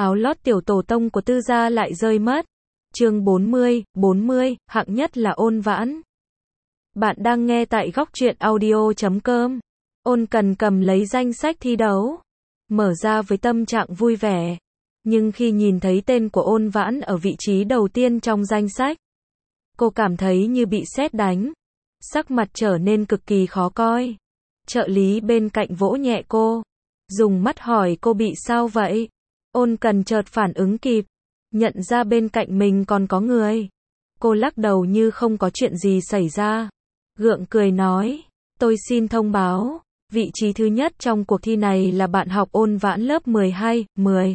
áo lót tiểu tổ tông của Tư gia lại rơi mất. Chương 40, hạng nhất là Ôn Vãn. Bạn đang nghe tại góc truyện audio.com. Ôn Cần cầm lấy danh sách thi đấu, mở ra với tâm trạng vui vẻ. Nhưng khi nhìn thấy tên của Ôn Vãn ở vị trí đầu tiên trong danh sách, cô cảm thấy như bị sét đánh. Sắc mặt trở nên cực kỳ khó coi. Trợ lý bên cạnh vỗ nhẹ cô, dùng mắt hỏi cô bị sao vậy. Ôn Cần chợt phản ứng kịp, nhận ra bên cạnh mình còn có người. Cô lắc đầu như không có chuyện gì xảy ra, gượng cười nói, tôi xin thông báo, vị trí thứ nhất trong cuộc thi này là bạn học Ôn Vãn lớp 12, 10.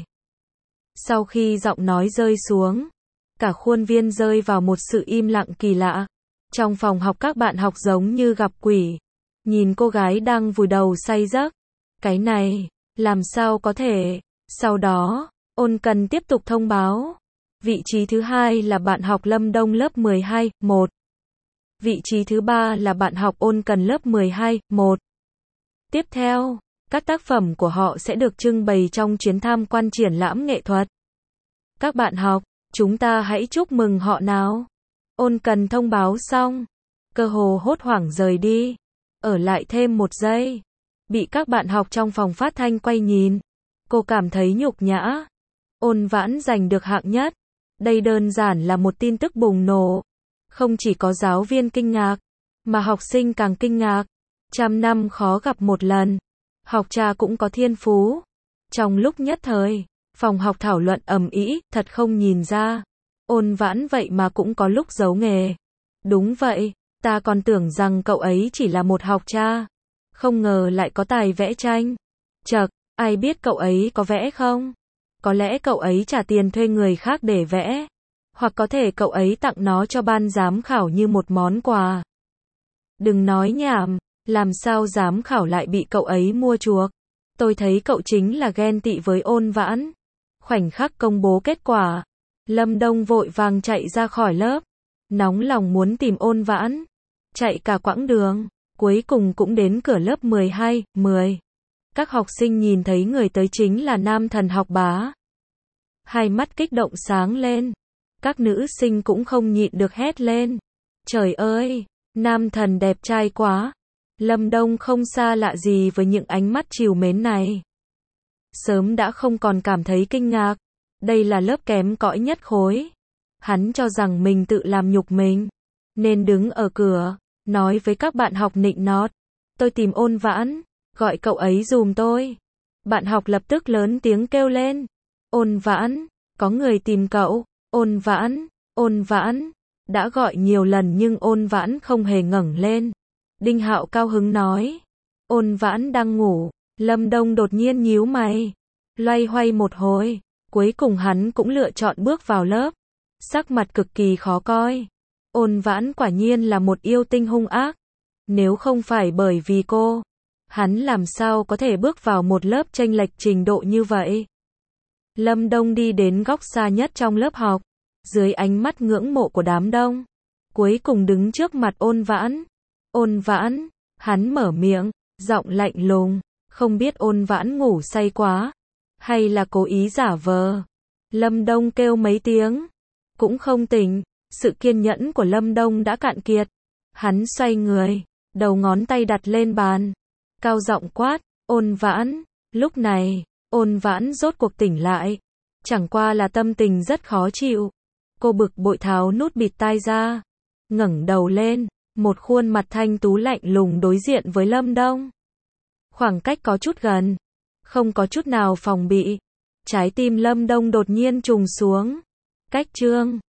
Sau khi giọng nói rơi xuống, cả khuôn viên rơi vào một sự im lặng kỳ lạ. Trong phòng học các bạn học giống như gặp quỷ, nhìn cô gái đang vùi đầu say giấc. Cái này, làm sao có thể? Sau đó, Ôn Cần tiếp tục thông báo. Vị trí thứ hai là bạn học Lâm Đông lớp 12, 1. Vị trí thứ ba là bạn học Ôn Cần lớp 12, 1. Tiếp theo, các tác phẩm của họ sẽ được trưng bày trong chuyến tham quan triển lãm nghệ thuật. Các bạn học, chúng ta hãy chúc mừng họ nào. Ôn Cần thông báo xong, cơ hồ hốt hoảng rời đi. Ở lại thêm một giây, bị các bạn học trong phòng phát thanh quay nhìn. Cô cảm thấy nhục nhã. Ôn Vãn giành được hạng nhất. Đây đơn giản là một tin tức bùng nổ. Không chỉ có giáo viên kinh ngạc, mà học sinh càng kinh ngạc. Trăm năm khó gặp một lần. Học trò cũng có thiên phú. Trong lúc nhất thời, phòng học thảo luận ầm ĩ, thật không nhìn ra. Ôn Vãn vậy mà cũng có lúc giấu nghề. Đúng vậy, ta còn tưởng rằng cậu ấy chỉ là một học trò. Không ngờ lại có tài vẽ tranh. Chậc, ai biết cậu ấy có vẽ không? Có lẽ cậu ấy trả tiền thuê người khác để vẽ. Hoặc có thể cậu ấy tặng nó cho ban giám khảo như một món quà. Đừng nói nhảm, làm sao giám khảo lại bị cậu ấy mua chuộc? Tôi thấy cậu chính là ghen tị với Ôn Vãn. Khoảnh khắc công bố kết quả, Lâm Đông vội vàng chạy ra khỏi lớp, nóng lòng muốn tìm Ôn Vãn. Chạy cả quãng đường, cuối cùng cũng đến cửa lớp 12, 10. Các học sinh nhìn thấy người tới chính là nam thần học bá. Hai mắt kích động sáng lên. Các nữ sinh cũng không nhịn được hét lên. Trời ơi, nam thần đẹp trai quá. Lâm Đông không xa lạ gì với những ánh mắt trìu mến này. Sớm đã không còn cảm thấy kinh ngạc. Đây là lớp kém cỏi nhất khối. Hắn cho rằng mình tự làm nhục mình, nên đứng ở cửa, nói với các bạn học nịnh nọt. Tôi tìm Ôn Vãn, gọi cậu ấy giùm tôi. Bạn học lập tức lớn tiếng kêu lên. Ôn Vãn, có người tìm cậu. Ôn Vãn, Ôn Vãn. Đã gọi nhiều lần nhưng Ôn Vãn không hề ngẩng lên. Đinh Hạo cao hứng nói. Ôn Vãn đang ngủ. Lâm Đông đột nhiên nhíu mày. Loay hoay một hồi. Cuối cùng hắn cũng lựa chọn bước vào lớp. Sắc mặt cực kỳ khó coi. Ôn Vãn quả nhiên là một yêu tinh hung ác. Nếu không phải bởi vì cô, hắn làm sao có thể bước vào một lớp chênh lệch trình độ như vậy. Lâm Đông đi đến góc xa nhất trong lớp học, dưới ánh mắt ngưỡng mộ của đám đông. Cuối cùng đứng trước mặt Ôn Vãn. Ôn Vãn, hắn mở miệng, giọng lạnh lùng, không biết Ôn Vãn ngủ say quá, hay là cố ý giả vờ. Lâm Đông kêu mấy tiếng, cũng không tỉnh. Sự kiên nhẫn của Lâm Đông đã cạn kiệt. Hắn xoay người, đầu ngón tay đặt lên bàn, cao giọng quát, Ôn Vãn. Lúc này, Ôn Vãn rốt cuộc tỉnh lại. Chẳng qua là tâm tình rất khó chịu. Cô bực bội tháo nút bịt tai ra, ngẩng đầu lên, một khuôn mặt thanh tú lạnh lùng đối diện với Lâm Đông. Khoảng cách có chút gần, không có chút nào phòng bị. Trái tim Lâm Đông đột nhiên trùng xuống. Cách chương